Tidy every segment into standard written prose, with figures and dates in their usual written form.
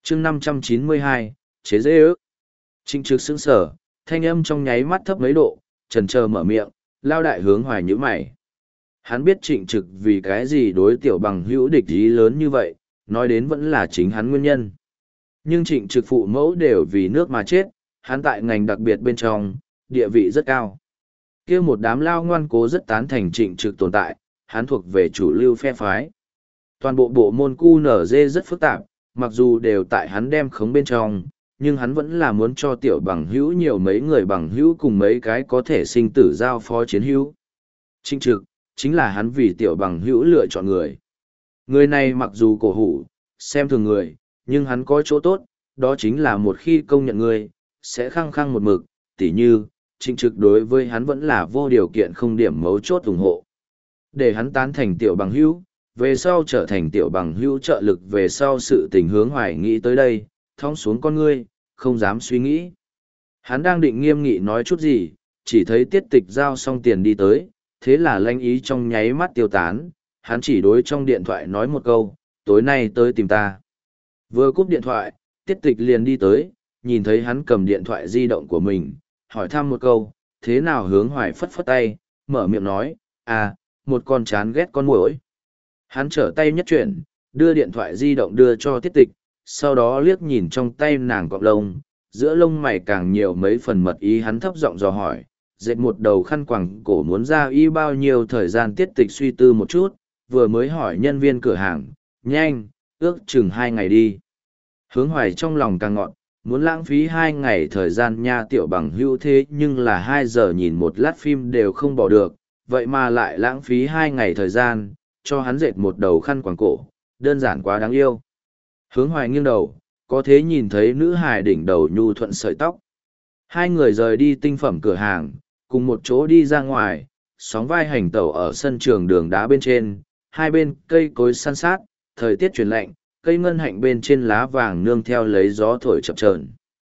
chương 592, chế dễ ước. Trịnh Trực sững sờ, thanh âm trong nháy mắt thấp mấy độ, chần chờ mở miệng, Lao đại Hướng Hoài nhíu mày. Hắn biết Trịnh Trực vì cái gì đối tiểu bằng hữu địch ý lớn như vậy, nói đến vẫn là chính hắn nguyên nhân. Nhưng Trịnh Trực phụ mẫu đều vì nước mà chết, hắn tại ngành đặc biệt bên trong, địa vị rất cao. Kia một đám lao ngoan cố rất tán thành Trịnh Trực tồn tại, hắn thuộc về chủ lưu phe phái. Toàn bộ bộ môn QNZ rất phức tạp, mặc dù đều tại hắn đem khống bên trong, nhưng hắn vẫn là muốn cho tiểu bằng hữu nhiều mấy người bằng hữu cùng mấy cái có thể sinh tử giao phó chiến hữu. Trịnh Trực, chính là hắn vì tiểu bằng hữu lựa chọn người. Người này mặc dù cổ hủ, xem thường người, nhưng hắn có chỗ tốt, đó chính là một khi công nhận người, sẽ khăng khăng một mực, tỉ như, Trịnh Trực đối với hắn vẫn là vô điều kiện không điểm mấu chốt ủng hộ. Để hắn tán thành tiểu bằng hữu, về sau trở thành tiểu bằng hữu trợ lực về sau sự tình Hướng Hoài nghĩ tới đây, thong xuống con ngươi, không dám suy nghĩ. Hắn đang định nghiêm nghị nói chút gì, chỉ thấy Tiết Tịch giao xong tiền đi tới, thế là lanh ý trong nháy mắt tiêu tán, hắn chỉ đối trong điện thoại nói một câu, tối nay tới tìm ta. Vừa cúp điện thoại, Tiết Tịch liền đi tới, nhìn thấy hắn cầm điện thoại di động của mình, hỏi thăm một câu, thế nào Hướng Hoài phất phất tay, mở miệng nói, à, một con chán ghét con muỗi. Hắn trở tay nhất chuyển, đưa điện thoại di động đưa cho Tiết Tịch, sau đó liếc nhìn trong tay nàng cọng lông, giữa lông mày càng nhiều mấy phần mật ý, hắn thấp giọng dò hỏi, dệt một đầu khăn quàng cổ muốn ra y bao nhiêu thời gian. Tiết Tịch suy tư một chút, vừa mới hỏi nhân viên cửa hàng, nhanh, ước chừng 2 ngày đi. Hướng Hoài trong lòng càng ngọn, muốn lãng phí 2 ngày thời gian nha, tiểu bằng hữu thế nhưng là 2 giờ nhìn một lát phim đều không bỏ được, vậy mà lại lãng phí 2 ngày thời gian, cho hắn dệt một đầu khăn quàng cổ, đơn giản quá đáng yêu. Hướng Hoài nghiêng đầu, có thế nhìn thấy nữ hài đỉnh đầu nhu thuận sợi tóc. Hai người rời đi tinh phẩm cửa hàng, cùng một chỗ đi ra ngoài, sóng vai hành tẩu ở sân trường đường đá bên trên, hai bên cây cối san sát, thời tiết chuyển lạnh, cây ngân hạnh bên trên lá vàng nương theo lấy gió thổi chập chờn.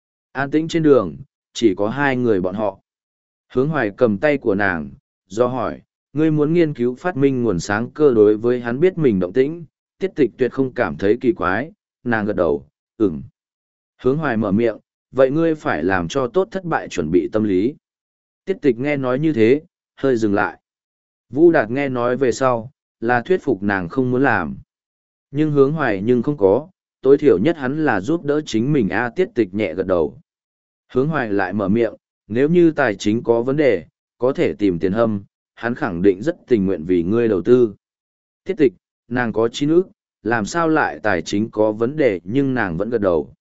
An tĩnh trên đường, chỉ có 2 người bọn họ. Hướng Hoài cầm tay của nàng, do hỏi, ngươi muốn nghiên cứu phát minh nguồn sáng cơ. Đối với hắn biết mình động tĩnh, Tiết Tịch tuyệt không cảm thấy kỳ quái, nàng gật đầu, ừm. Hướng Hoài mở miệng, vậy ngươi phải làm cho tốt thất bại chuẩn bị tâm lý. Tiết Tịch nghe nói như thế, hơi dừng lại. Vũ Đạt nghe nói về sau, là thuyết phục nàng không muốn làm. Nhưng Hướng Hoài nhưng không có, tối thiểu nhất hắn là giúp đỡ chính mình. Tiết Tịch nhẹ gật đầu. Hướng Hoài lại mở miệng, nếu như tài chính có vấn đề, có thể tìm Tiền Hâm, hắn khẳng định rất tình nguyện vì ngươi đầu tư. Tiết Tịch, nàng có 9 ức, làm sao lại tài chính có vấn đề, nhưng nàng vẫn gật đầu.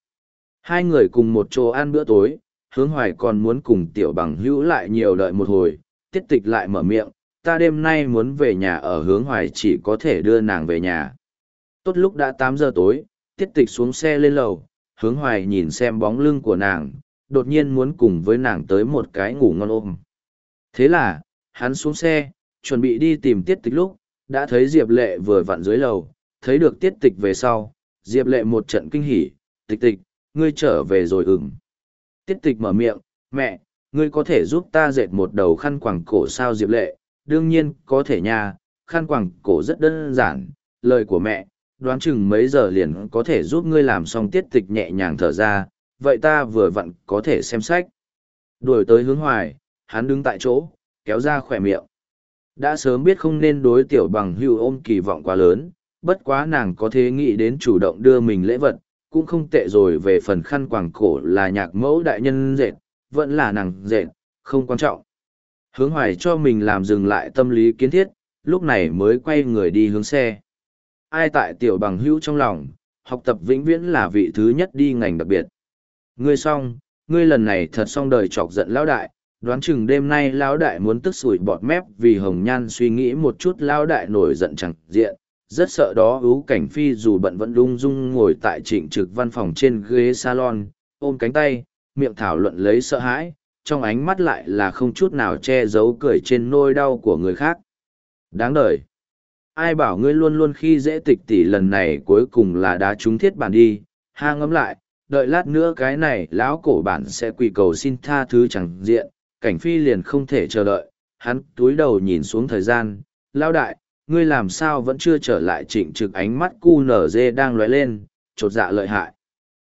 2 người cùng một chỗ ăn bữa tối, Hướng Hoài còn muốn cùng tiểu bằng hữu lại nhiều đợi một hồi, Tiết Tịch lại mở miệng, ta đêm nay muốn về nhà ở. Hướng Hoài chỉ có thể đưa nàng về nhà. Tốt lúc đã 8 giờ tối, Tiết Tịch xuống xe lên lầu, Hướng Hoài nhìn xem bóng lưng của nàng, đột nhiên muốn cùng với nàng tới một cái ngủ ngon ôm. Thế là, hắn xuống xe, chuẩn bị đi tìm Tiết Tịch lúc, đã thấy Diệp Lệ vừa vặn dưới lầu, thấy được Tiết Tịch về sau, Diệp Lệ một trận kinh hỉ, Tịch Tịch, ngươi trở về rồi ửng. Tiết Tịch mở miệng, mẹ, ngươi có thể giúp ta dệt một đầu khăn quàng cổ sao? Diệp Lệ, đương nhiên có thể nha, khăn quàng cổ rất đơn giản, lời của mẹ, đoán chừng mấy giờ liền có thể giúp ngươi làm xong. Tiết Tịch nhẹ nhàng thở ra, vậy ta vừa vặn có thể xem sách. Đuổi tới Hướng Hoài, hắn đứng tại chỗ, kéo ra khỏe miệng. Đã sớm biết không nên đối tiểu bằng hữu ôm kỳ vọng quá lớn, bất quá nàng có thể nghĩ đến chủ động đưa mình lễ vật, cũng không tệ rồi. Về phần khăn quàng cổ là nhạc mẫu đại nhân dệt, vẫn là nàng dệt, không quan trọng. Hướng Hoài cho mình làm dừng lại tâm lý kiến thiết, lúc này mới quay người đi hướng xe. Ai tại tiểu bằng hữu trong lòng, học tập vĩnh viễn là vị thứ nhất đi ngành đặc biệt. Ngươi xong, ngươi lần này thật xong đời chọc giận lão đại, đoán chừng đêm nay lão đại muốn tức sủi bọt mép. Vì Hồng Nhan suy nghĩ một chút, lão đại nổi giận chẳng diện, rất sợ đó. Ú Cảnh Phi dù bận vẫn lung dung ngồi tại Trịnh Trực văn phòng trên ghế salon, ôm cánh tay, miệng thảo luận lấy sợ hãi, trong ánh mắt lại là không chút nào che giấu cười trên nỗi đau của người khác. Đáng đời. Ai bảo ngươi luôn luôn khi dễ Tịch tỷ, lần này cuối cùng là đá trúng thiết bản đi. Ha, ngẫm lại, đợi lát nữa cái này lão cổ bản sẽ quỳ cầu xin tha thứ chẳng diện. Cảnh Phi liền không thể chờ đợi, hắn túi đầu nhìn xuống thời gian, lão đại, ngươi làm sao vẫn chưa trở lại? Trịnh Trực ánh mắt cu nở dê đang lóe lên, chột dạ lợi hại.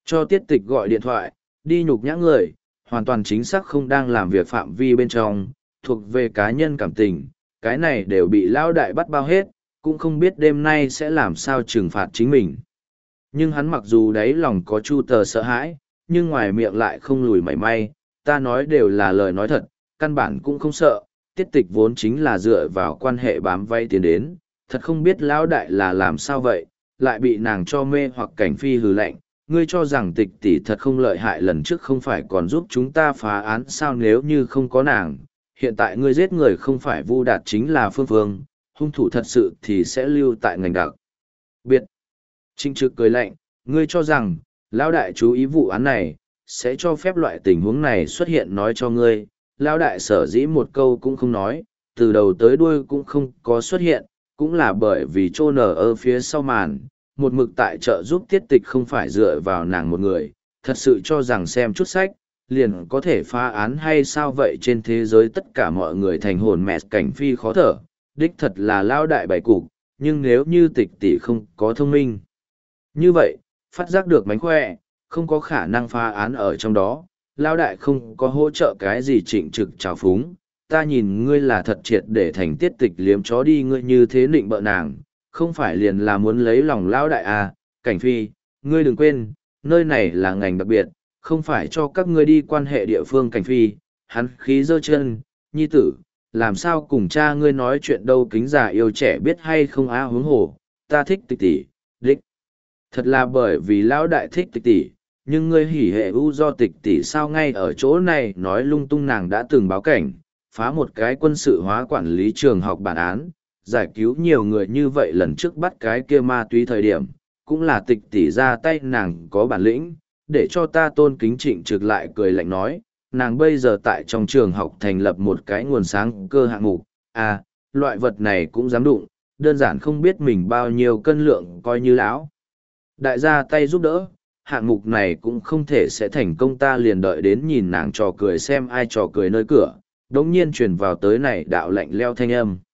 Cho tiết tịch gọi điện thoại, đi nhục nhã người, hoàn toàn chính xác không đang làm việc phạm vi bên trong, thuộc về cá nhân cảm tình, cái này đều bị lão đại bắt bao hết, cũng không biết đêm nay sẽ làm sao trừng phạt chính mình. Nhưng hắn mặc dù đáy lòng có chu tờ sợ hãi, nhưng ngoài miệng lại không lùi mảy may, ta nói đều là lời nói thật, căn bản cũng không sợ, tiết tịch vốn chính là dựa vào quan hệ bám vay tiến đến, thật không biết lão đại là làm sao vậy, lại bị nàng cho mê hoặc cảnh phi hừ lạnh. Ngươi cho rằng tịch tỷ thật không lợi hại, lần trước không phải còn giúp chúng ta phá án sao? Nếu như không có nàng, hiện tại ngươi giết người không phải Vu Đạt chính là Phương Phương, hung thủ thật sự thì sẽ lưu tại ngành đặc biệt. Trịnh Trực cười lạnh, ngươi cho rằng lão đại chú ý vụ án này sẽ cho phép loại tình huống này xuất hiện? Nói cho ngươi, lão đại sở dĩ một câu cũng không nói, từ đầu tới đuôi cũng không có xuất hiện, cũng là bởi vì trô nở ở phía sau màn, một mực tại trợ giúp tiết tịch, không phải dựa vào nàng một người. Thật sự cho rằng xem chút sách liền có thể phá án hay sao vậy? Trên thế giới tất cả mọi người thành hồn mẹ cảnh phi khó thở, đích thật là lao đại bày cục. Nhưng nếu như tịch tỷ không có thông minh như vậy, phát giác được mánh khỏe, không có khả năng phá án ở trong đó. Lao đại không có hỗ trợ cái gì. Trịnh Trực trào phúng, ta nhìn ngươi là thật triệt để thành tiết tịch liếm chó đi. Ngươi như thế nịnh bợ nàng, không phải liền là muốn lấy lòng lão đại à? Cảnh phi, ngươi đừng quên, nơi này là ngành đặc biệt, không phải cho các ngươi đi quan hệ địa phương. Cảnh phi, hắn khí giơ chân, nhi tử, làm sao cùng cha ngươi nói chuyện đâu? Kính già yêu trẻ biết hay không á? Huống hồ, ta thích tịch tỷ, đích thật là bởi vì lão đại thích tịch tỷ, nhưng ngươi hỉ hệ u do tịch tỷ sao ngay ở chỗ này nói lung tung? Nàng đã từng báo cảnh, phá một cái quân sự hóa quản lý trường học bản án, giải cứu nhiều người như vậy. Lần trước bắt cái kia ma túy thời điểm, cũng là tịch tỷ ra tay. Nàng có bản lĩnh, để cho ta tôn kính. Trịnh Trực lại cười lạnh nói, nàng bây giờ tại trong trường học thành lập một cái nguồn sáng cơ hạng mục, à, loại vật này cũng dám đụng, đơn giản không biết mình bao nhiêu cân lượng. Coi như lão đại gia tay giúp đỡ, hạng mục này cũng không thể sẽ thành công. Ta liền đợi đến nhìn nàng trò cười xem ai trò cười. Nơi cửa đống nhiên truyền vào tới này đạo lạnh leo thanh âm.